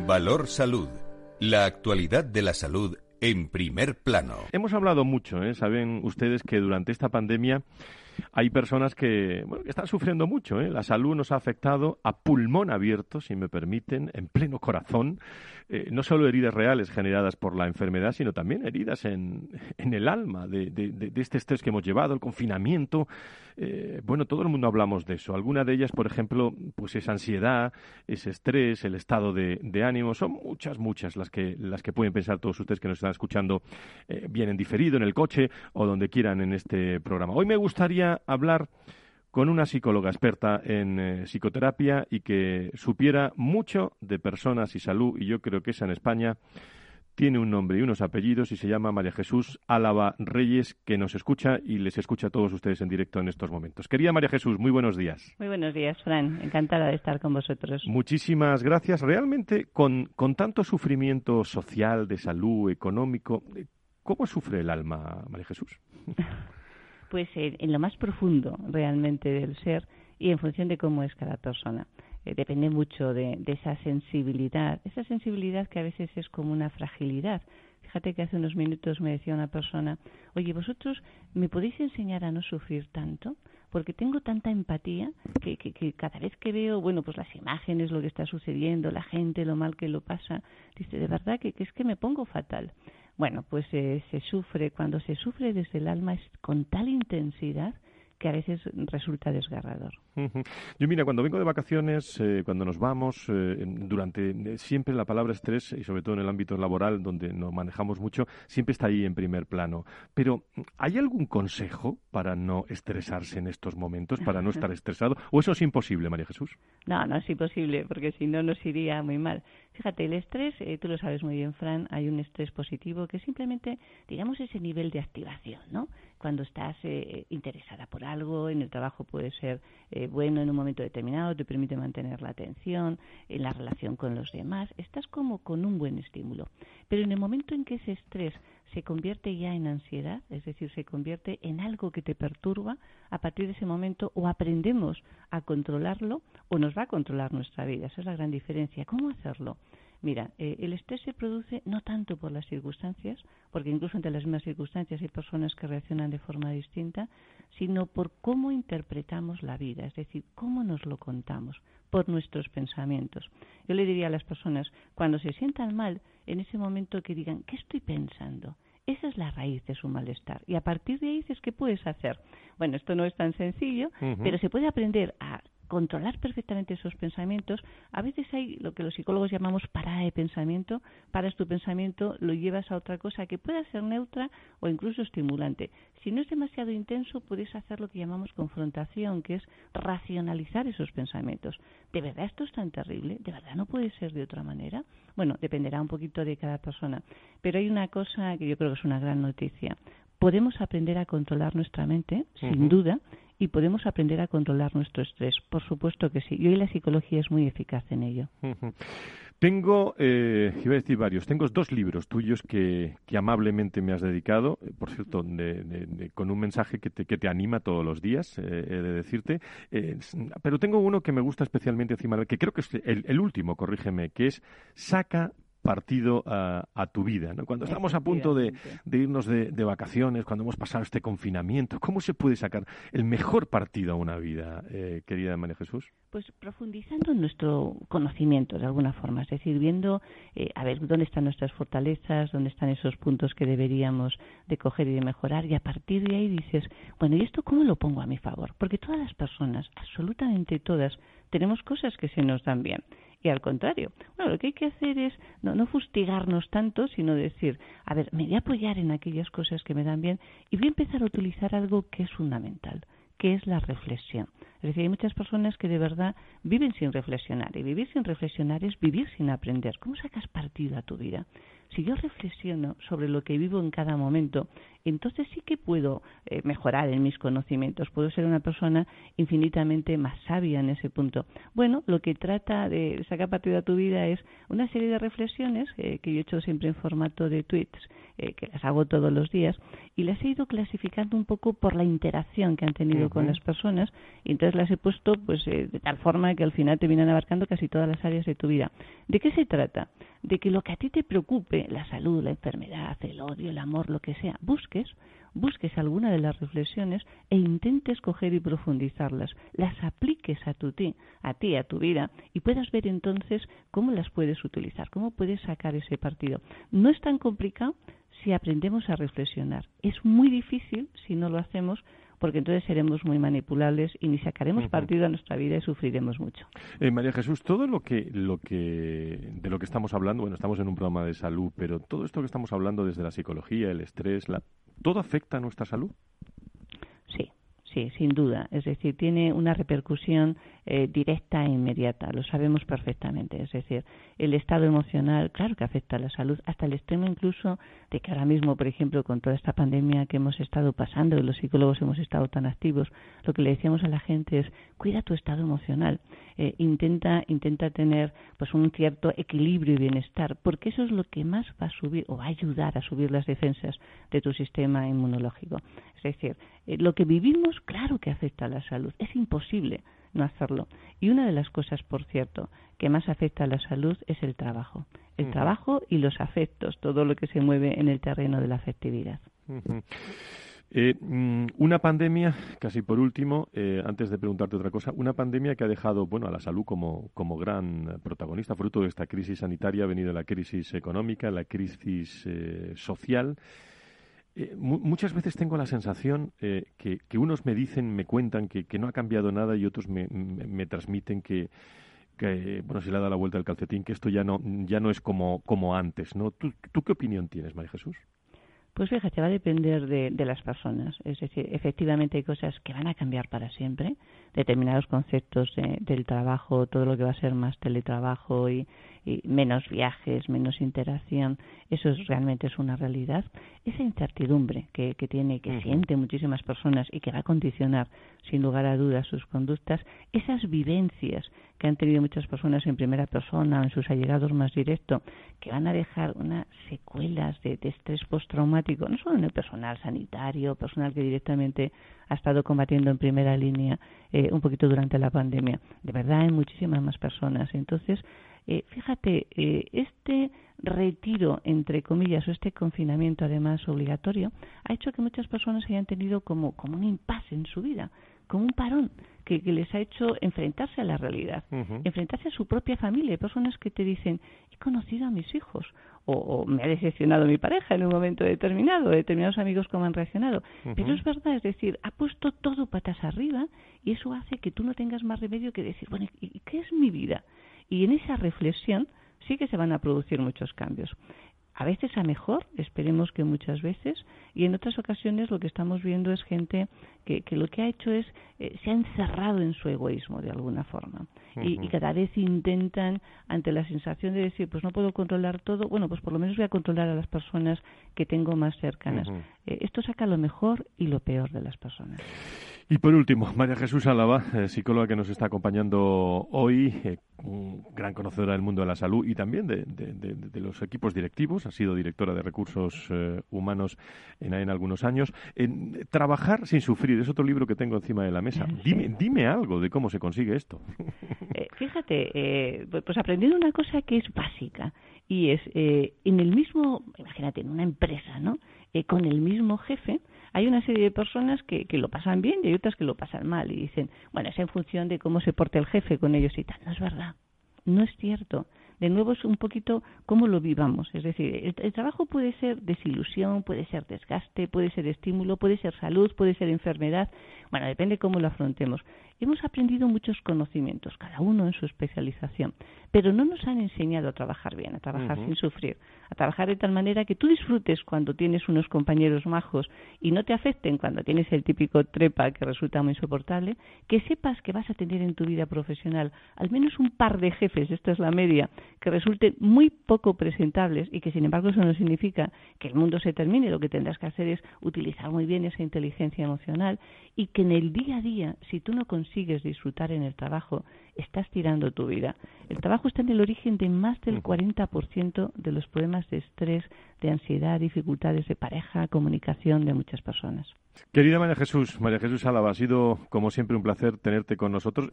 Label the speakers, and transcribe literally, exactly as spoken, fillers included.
Speaker 1: Valor Salud. La actualidad de la salud en primer plano.
Speaker 2: Hemos hablado mucho, ¿eh? Saben ustedes que durante esta pandemia hay personas que, bueno, que están sufriendo mucho, ¿eh? La salud nos ha afectado a pulmón abierto, si me permiten, en pleno corazón. Eh, no solo heridas reales generadas por la enfermedad, sino también heridas en, en el alma de, de, de este estrés que hemos llevado, el confinamiento. Eh, bueno, todo el mundo hablamos de eso. Alguna de ellas, por ejemplo, pues es ansiedad, ese estrés, el estado de, de ánimo. Son muchas, muchas las que, las que pueden pensar todos ustedes que nos están escuchando eh, bien en diferido, en el coche o donde quieran en este programa. Hoy me gustaría hablar con una psicóloga experta en eh, psicoterapia y que supiera mucho de personas y salud, y yo creo que esa en España tiene un nombre y unos apellidos y se llama María Jesús Álava Reyes, que nos escucha y les escucha a todos ustedes en directo en estos momentos. Querida María Jesús, muy buenos días.
Speaker 3: Muy buenos días, Fran. Encantada de estar con vosotros.
Speaker 2: Muchísimas gracias. Realmente, con, con tanto sufrimiento social, de salud, económico, ¿cómo sufre el alma, María Jesús?
Speaker 3: Pues en, en lo más profundo realmente del ser y en función de cómo es cada persona. Eh, depende mucho de, de esa sensibilidad, esa sensibilidad que a veces es como una fragilidad. Fíjate que hace unos minutos me decía una persona, oye, ¿vosotros me podéis enseñar a no sufrir tanto? Porque tengo tanta empatía que, que, que cada vez que veo, bueno, pues las imágenes, lo que está sucediendo, la gente, lo mal que lo pasa, dice, de verdad que, que es que me pongo fatal. Bueno, pues eh, se sufre, cuando se sufre desde el alma es con tal intensidad que a veces resulta desgarrador.
Speaker 2: Uh-huh. Yo mira, cuando vengo de vacaciones, eh, cuando nos vamos, eh, durante eh, siempre la palabra estrés, y sobre todo en el ámbito laboral, donde nos manejamos mucho, siempre está ahí en primer plano. Pero, ¿hay algún consejo para no estresarse en estos momentos, para no estar estresado? ¿O eso es imposible, María Jesús?
Speaker 3: No, no es imposible, porque si no nos iría muy mal. Fíjate, el estrés, eh, tú lo sabes muy bien, Fran, hay un estrés positivo que es simplemente, digamos, ese nivel de activación, ¿no? Cuando estás eh, interesada por algo, en el trabajo puede ser eh, bueno en un momento determinado, te permite mantener la atención, en la relación con los demás, estás como con un buen estímulo. Pero en el momento en que ese estrés se convierte ya en ansiedad, es decir, se convierte en algo que te perturba, a partir de ese momento o aprendemos a controlarlo o nos va a controlar nuestra vida. Esa es la gran diferencia. ¿Cómo hacerlo? Mira, eh, el estrés se produce no tanto por las circunstancias, porque incluso entre las mismas circunstancias hay personas que reaccionan de forma distinta, sino por cómo interpretamos la vida, es decir, cómo nos lo contamos, por nuestros pensamientos. Yo le diría a las personas, cuando se sientan mal, en ese momento que digan, ¿qué estoy pensando? Esa es la raíz de su malestar. Y a partir de ahí dices, ¿qué puedes hacer? Bueno, esto no es tan sencillo, uh-huh. pero se puede aprender a controlar perfectamente esos pensamientos. A veces hay lo que los psicólogos llamamos parada de pensamiento. Paras tu pensamiento, lo llevas a otra cosa que pueda ser neutra o incluso estimulante. Si no es demasiado intenso, puedes hacer lo que llamamos confrontación, que es racionalizar esos pensamientos. ¿De verdad esto es tan terrible? ¿De verdad no puede ser de otra manera? Bueno, dependerá un poquito de cada persona. Pero hay una cosa que yo creo que es una gran noticia. Podemos aprender a controlar nuestra mente, uh-huh. sin duda, y podemos aprender a controlar nuestro estrés. Por supuesto que sí. Y hoy la psicología es muy eficaz en ello.
Speaker 2: Uh-huh. Tengo, eh, iba a decir varios, tengo dos libros tuyos que, que amablemente me has dedicado, por cierto, de, de, de, con un mensaje que te, que te anima todos los días, eh, he de decirte. Eh, pero tengo uno que me gusta especialmente encima, que creo que es el, el último, corrígeme, que es Saca partido a, a tu vida, ¿no? Cuando estamos a punto de, de irnos de, de vacaciones, cuando hemos pasado este confinamiento, ¿cómo se puede sacar el mejor partido a una vida, eh, querida María Jesús?
Speaker 3: Pues profundizando en nuestro conocimiento de alguna forma, es decir, viendo eh, a ver dónde están nuestras fortalezas, dónde están esos puntos que deberíamos de coger y de mejorar, y a partir de ahí dices, bueno, ¿y esto cómo lo pongo a mi favor? Porque todas las personas, absolutamente todas, tenemos cosas que se nos dan bien. Y al contrario, bueno, lo que hay que hacer es no, no fustigarnos tanto, sino decir, a ver, me voy a apoyar en aquellas cosas que me dan bien y voy a empezar a utilizar algo que es fundamental, que es la reflexión. Es decir, hay muchas personas que de verdad viven sin reflexionar, y vivir sin reflexionar es vivir sin aprender. ¿Cómo sacas partido a tu vida? Si yo reflexiono sobre lo que vivo en cada momento, entonces sí que puedo eh, mejorar en mis conocimientos, puedo ser una persona infinitamente más sabia en ese punto. Bueno, lo que trata de sacar partido a tu vida es una serie de reflexiones eh, que yo he hecho siempre en formato de tweets, eh, que las hago todos los días, y las he ido clasificando un poco por la interacción que han tenido uh-huh. con las personas, y entonces las he puesto pues eh, de tal forma que al final te vienen abarcando casi todas las áreas de tu vida. ¿De qué se trata? De que lo que a ti te preocupe, la salud, la enfermedad, el odio, el amor, lo que sea, busques, busques alguna de las reflexiones e intentes coger y profundizarlas, las apliques a tu ti, a ti, a tu vida, y puedas ver entonces cómo las puedes utilizar, cómo puedes sacar ese partido. No es tan complicado si aprendemos a reflexionar. Es muy difícil si no lo hacemos, porque entonces seremos muy manipulables y ni sacaremos uh-huh. partido a nuestra vida y sufriremos mucho.
Speaker 2: Eh, María Jesús, todo lo que, lo que, de lo que estamos hablando, bueno, estamos en un programa de salud, pero todo esto que estamos hablando desde la psicología, el estrés, la, ¿todo afecta a nuestra salud?
Speaker 3: Sí. Sí, sin duda. Es decir, tiene una repercusión eh, directa e inmediata. Lo sabemos perfectamente. Es decir, el estado emocional, claro que afecta a la salud, hasta el extremo incluso de que ahora mismo, por ejemplo, con toda esta pandemia que hemos estado pasando, y los psicólogos hemos estado tan activos, lo que le decíamos a la gente es, cuida tu estado emocional. Eh, intenta, intenta tener pues un cierto equilibrio y bienestar, porque eso es lo que más va a subir o va a ayudar a subir las defensas de tu sistema inmunológico. Es decir, eh, lo que vivimos, claro que afecta a la salud, es imposible no hacerlo. Y una de las cosas, por cierto, que más afecta a la salud es el trabajo. El uh-huh. trabajo y los afectos, todo lo que se mueve en el terreno de la afectividad.
Speaker 2: Uh-huh. Eh, una pandemia, casi por último, eh, antes de preguntarte otra cosa, una pandemia que ha dejado bueno a la salud como, como gran protagonista, fruto de esta crisis sanitaria, ha venido la crisis económica, la crisis eh, social. Eh, mu- muchas veces tengo la sensación eh, que, que unos me dicen, me cuentan que, que no ha cambiado nada y otros me, me, me transmiten que, que, bueno, se le ha dado la vuelta al calcetín, que esto ya no, ya no es como, como antes, ¿no? ¿Tú, ¿Tú qué opinión tienes, María Jesús?
Speaker 3: Pues fíjate, va a depender de, de las personas. Es decir, efectivamente hay cosas que van a cambiar para siempre. Determinados conceptos de, del trabajo, todo lo que va a ser más teletrabajo y, y menos viajes, menos interacción, eso es, realmente es una realidad. Esa incertidumbre que, que tiene, que uh-huh. sienten muchísimas personas y que va a condicionar, sin lugar a dudas, sus conductas, esas vivencias que han tenido muchas personas en primera persona o en sus allegados más directos, que van a dejar unas secuelas de, de estrés postraumático, no solo en el personal sanitario, personal que directamente ha estado combatiendo en primera línea eh, un poquito durante la pandemia, de verdad hay muchísimas más personas. Entonces, eh, fíjate, eh, este retiro, entre comillas, o este confinamiento además obligatorio, ha hecho que muchas personas hayan tenido como, como un impasse en su vida, como un parón que, que les ha hecho enfrentarse a la realidad, uh-huh. enfrentarse a su propia familia. Hay personas que te dicen, he conocido a mis hijos, o, o me ha decepcionado mi pareja en un momento determinado, determinados amigos cómo han reaccionado. Uh-huh. Pero es verdad, es decir, ha puesto todo patas arriba y eso hace que tú no tengas más remedio que decir, bueno, ¿y qué es mi vida? Y en esa reflexión sí que se van a producir muchos cambios. A veces a mejor, esperemos que muchas veces, y en otras ocasiones lo que estamos viendo es gente que, que lo que ha hecho es, eh, se ha encerrado en su egoísmo de alguna forma. Uh-huh. Y, y cada vez intentan, ante la sensación de decir, pues no puedo controlar todo, bueno, pues por lo menos voy a controlar a las personas que tengo más cercanas. Uh-huh. Eh, esto saca lo mejor y lo peor de las personas.
Speaker 2: Y por último, María Jesús Álava, eh, psicóloga que nos está acompañando hoy, eh, gran conocedora del mundo de la salud y también de, de, de, de los equipos directivos, ha sido directora de recursos eh, humanos en A E N algunos años. En, trabajar sin sufrir, es otro libro que tengo encima de la mesa. Sí. Dime, dime algo de cómo se consigue esto.
Speaker 3: Eh, fíjate, eh, pues aprendiendo una cosa que es básica y es eh, en el mismo, imagínate, en una empresa, ¿no? Eh, con el mismo jefe, hay una serie de personas que, que lo pasan bien y hay otras que lo pasan mal y dicen, bueno, es en función de cómo se porte el jefe con ellos y tal. No es verdad, no es cierto. De nuevo es un poquito cómo lo vivamos. Es decir, el, el trabajo puede ser desilusión, puede ser desgaste, puede ser estímulo, puede ser salud, puede ser enfermedad. Bueno, depende cómo lo afrontemos. hemos aprendido muchos conocimientos, cada uno en su especialización, pero no nos han enseñado a trabajar bien, a trabajar uh-huh. sin sufrir, a trabajar de tal manera que tú disfrutes cuando tienes unos compañeros majos y no te afecten cuando tienes el típico trepa que resulta muy insoportable, que sepas que vas a tener en tu vida profesional al menos un par de jefes, esta es la media, que resulten muy poco presentables y que sin embargo eso no significa que el mundo se termine. Lo que tendrás que hacer es utilizar muy bien esa inteligencia emocional y que en el día a día, si tú no consigues disfrutar en el trabajo, estás tirando tu vida. El trabajo está en el origen de más del cuarenta por ciento de los problemas de estrés, de ansiedad, dificultades de pareja, comunicación de muchas personas.
Speaker 2: Querida María Jesús, María Jesús Álava, ha sido como siempre un placer tenerte con nosotros.